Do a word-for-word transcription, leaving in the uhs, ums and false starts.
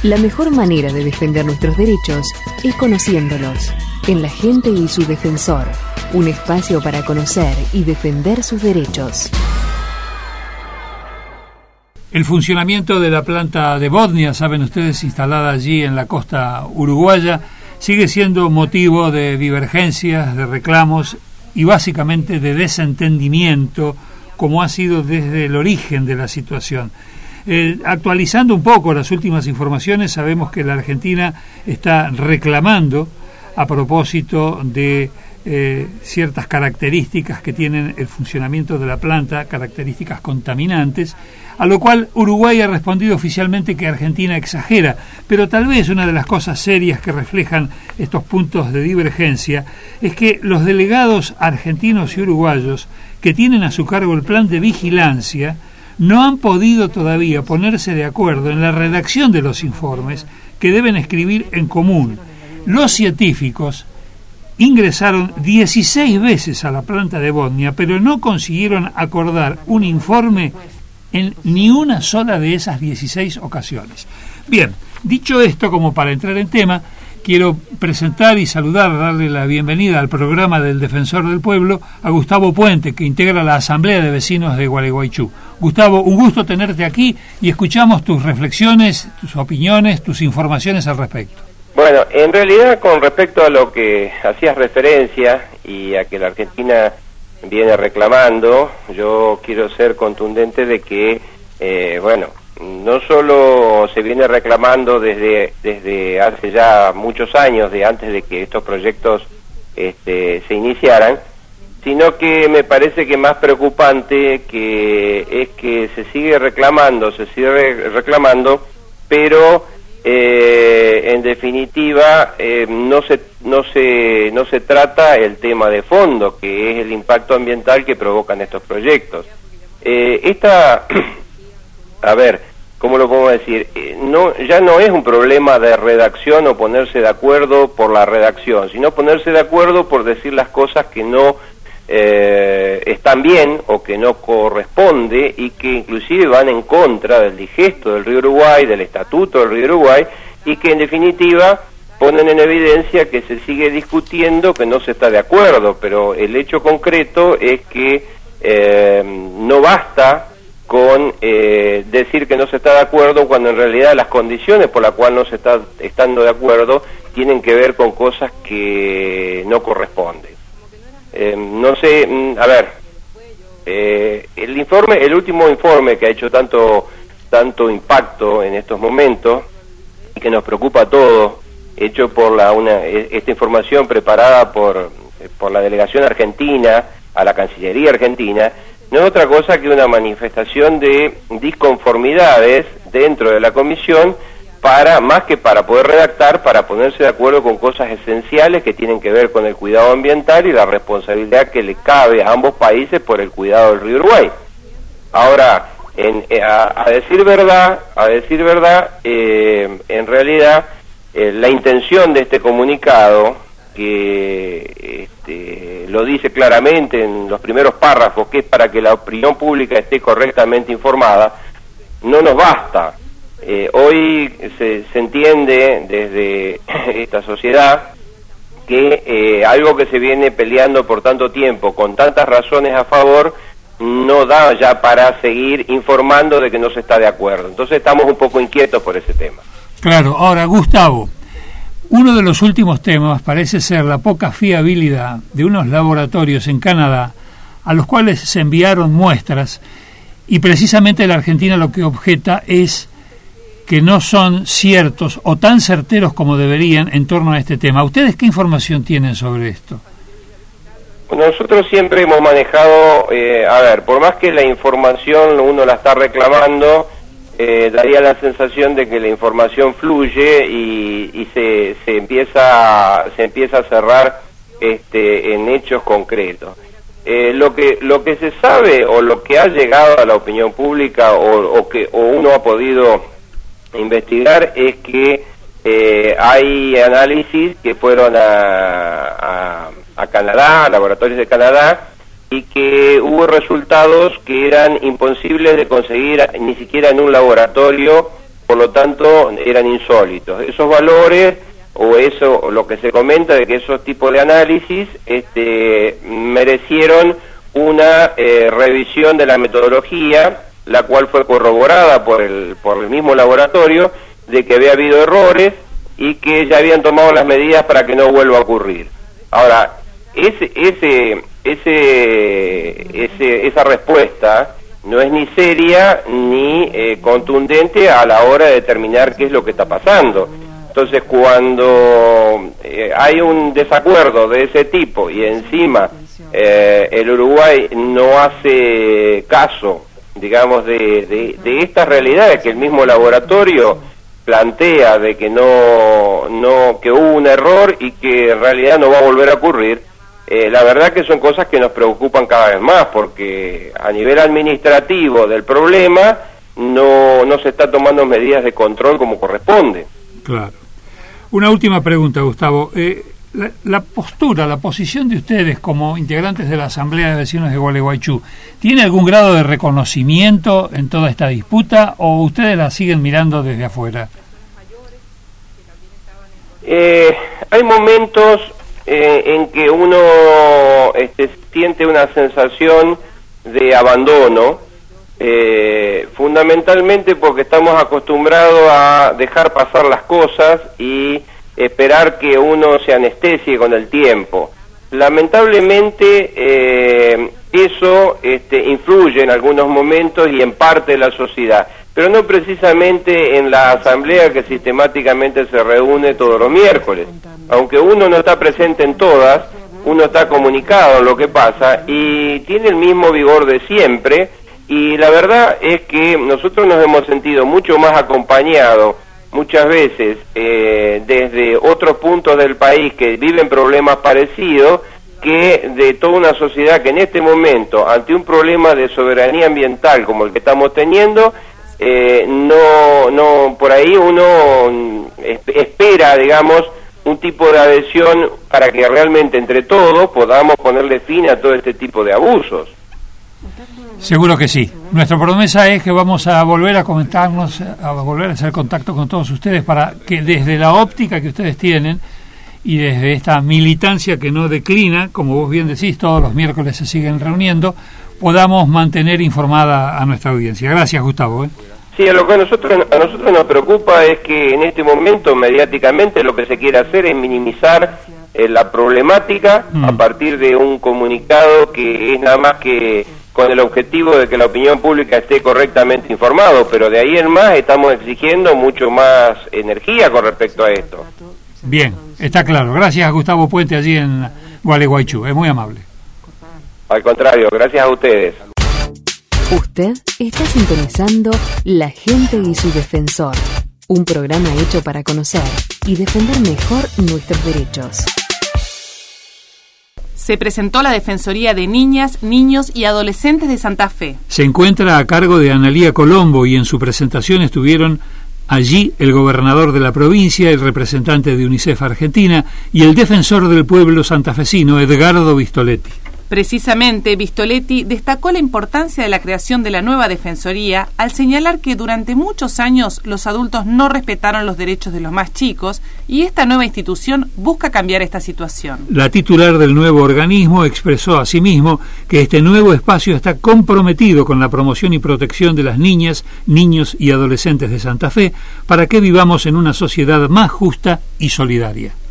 La mejor manera de defender nuestros derechos es conociéndolos. En La Gente y su Defensor, un espacio para conocer y defender sus derechos. El funcionamiento de la planta de Bodnia, saben ustedes, instalada allí en la costa uruguaya, sigue siendo motivo de divergencias, de reclamos y básicamente de desentendimiento, como ha sido desde el origen de la situación. Eh, actualizando un poco las últimas informaciones, sabemos que la Argentina está reclamando a propósito de eh, ciertas características que tienen el funcionamiento de la planta, características contaminantes, a lo cual Uruguay ha respondido oficialmente que Argentina exagera, pero tal vez una de las cosas serias que reflejan estos puntos de divergencia es que los delegados argentinos y uruguayos que tienen a su cargo el plan de vigilancia no han podido todavía ponerse de acuerdo en la redacción de los informes que deben escribir en común. Los científicos ingresaron dieciséis veces a la planta de Bodnia, pero no consiguieron acordar un informe en ni una sola de esas dieciséis ocasiones. Bien, dicho esto, como para entrar en tema, quiero presentar y saludar, darle la bienvenida al programa del Defensor del Pueblo a Gustavo Puente, que integra la Asamblea de Vecinos de Gualeguaychú. Gustavo, un gusto tenerte aquí y escuchamos tus reflexiones, tus opiniones, tus informaciones al respecto. Bueno, en realidad, con respecto a lo que hacías referencia y a que la Argentina viene reclamando, yo quiero ser contundente de que, eh, bueno, no solo se viene reclamando desde desde hace ya muchos años, de antes de que estos proyectos este, se iniciaran, sino que me parece que más preocupante que es que se sigue reclamando, se sigue reclamando, pero eh, en definitiva eh, no se no se no se trata el tema de fondo, que es el impacto ambiental que provocan estos proyectos. Eh, esta A ver, ¿cómo lo podemos decir? Eh, no, ya no es un problema de redacción o ponerse de acuerdo por la redacción, sino ponerse de acuerdo por decir las cosas que no eh, están bien o que no corresponde y que inclusive van en contra del digesto del Río Uruguay, del Estatuto del Río Uruguay, y que en definitiva ponen en evidencia que se sigue discutiendo, que no se está de acuerdo, pero el hecho concreto es que eh, no basta con eh, decir que no se está de acuerdo cuando en realidad las condiciones por las cuales no se está estando de acuerdo tienen que ver con cosas que no corresponden. Eh, no sé, a ver, eh, el informe, el último informe que ha hecho tanto tanto impacto en estos momentos y que nos preocupa a todos, hecho por la una esta información preparada por por la delegación argentina a la Cancillería argentina, no es otra cosa que una manifestación de disconformidades dentro de la comisión, para más que para poder redactar, para ponerse de acuerdo con cosas esenciales que tienen que ver con el cuidado ambiental y la responsabilidad que le cabe a ambos países por el cuidado del río Uruguay. Ahora, en, a, a decir verdad, a decir verdad, eh, en realidad eh, la intención de este comunicado, que este, lo dice claramente en los primeros párrafos, que es para que la opinión pública esté correctamente informada, no nos basta. Eh, hoy se, se entiende desde esta sociedad que eh, algo que se viene peleando por tanto tiempo, con tantas razones a favor, no da ya para seguir informando de que no se está de acuerdo. Entonces estamos un poco inquietos por ese tema. Claro. Ahora, Gustavo, uno de los últimos temas parece ser la poca fiabilidad de unos laboratorios en Canadá a los cuales se enviaron muestras, y precisamente la Argentina lo que objeta es que no son ciertos o tan certeros como deberían en torno a este tema. ¿Ustedes qué información tienen sobre esto? Nosotros siempre hemos manejado, eh, a ver, por más que la información uno la está reclamando, eh, daría la sensación de que la información fluye y, y se, se empieza se empieza a cerrar este, en hechos concretos. Eh, lo que lo que se sabe o lo que ha llegado a la opinión pública o, o que o uno ha podido investigar es que eh, hay análisis que fueron a, a, a Canadá, a laboratorios de Canadá, y que hubo resultados que eran imposibles de conseguir ni siquiera en un laboratorio por lo tanto eran insólitos. Esos valores, o eso, lo que se comenta de que esos tipos de análisis este, merecieron una eh, revisión de la metodología, la cual fue corroborada por el, por el mismo laboratorio, de que había habido errores y que ya habían tomado las medidas para que no vuelva a ocurrir. Ahora, ese, ese, ese, ese, esa respuesta no es ni seria ni eh, contundente a la hora de determinar qué es lo que está pasando. Entonces, cuando eh, hay un desacuerdo de ese tipo y encima eh, el Uruguay no hace caso, digamos, de, de, de estas realidades que el mismo laboratorio plantea, de que no, no, que hubo un error y que en realidad no va a volver a ocurrir, eh, la verdad que son cosas que nos preocupan cada vez más, porque a nivel administrativo del problema no, no se está tomando medidas de control como corresponde. Claro. Una última pregunta, Gustavo. Eh, la, la postura, la posición de ustedes como integrantes de la Asamblea de Vecinos de Gualeguaychú, ¿tiene algún grado de reconocimiento en toda esta disputa o ustedes la siguen mirando desde afuera? Eh, hay momentos eh, en que uno este, siente una sensación de abandono, eh, fundamentalmente porque estamos acostumbrados a dejar pasar las cosas y esperar que uno se anestesie con el tiempo. Lamentablemente eh, eso este, influye en algunos momentos y en parte de la sociedad, pero no precisamente en la asamblea que sistemáticamente se reúne todos los miércoles. Aunque uno no está presente en todas, uno está comunicado en lo que pasa y tiene el mismo vigor de siempre, y la verdad es que nosotros nos hemos sentido mucho más acompañados muchas veces eh, desde otros puntos del país que viven problemas parecidos, que de toda una sociedad que en este momento, ante un problema de soberanía ambiental como el que estamos teniendo, eh, no, no, por ahí uno espera, digamos, un tipo de adhesión para que realmente entre todos podamos ponerle fin a todo este tipo de abusos. Seguro que sí. Nuestra promesa es que vamos a volver a comentarnos, a volver a hacer contacto con todos ustedes para que desde la óptica que ustedes tienen y desde esta militancia que no declina, como vos bien decís, todos los miércoles se siguen reuniendo, podamos mantener informada a nuestra audiencia. Gracias, Gustavo. ¿eh? Sí, a lo que a nosotros, a nosotros nos preocupa es que en este momento mediáticamente lo que se quiere hacer es minimizar eh, la problemática mm. a partir de un comunicado que es nada más que con el objetivo de que la opinión pública esté correctamente informado, pero de ahí en más estamos exigiendo mucho más energía con respecto a esto. Bien, está claro. Gracias a Gustavo Puente allí en Gualeguaychú, es muy amable. Al contrario, gracias a ustedes. Usted está sintonizando La Gente y su Defensor, un programa hecho para conocer y defender mejor nuestros derechos. Se presentó la Defensoría de Niñas, Niños y Adolescentes de Santa Fe. Se encuentra a cargo de Analía Colombo y en su presentación estuvieron allí el gobernador de la provincia, el representante de UNICEF Argentina y el defensor del pueblo santafesino, Edgardo Vistoletti. Precisamente, Vistoletti destacó la importancia de la creación de la nueva Defensoría al señalar que durante muchos años los adultos no respetaron los derechos de los más chicos y esta nueva institución busca cambiar esta situación. La titular del nuevo organismo expresó asimismo que este nuevo espacio está comprometido con la promoción y protección de las niñas, niños y adolescentes de Santa Fe para que vivamos en una sociedad más justa y solidaria.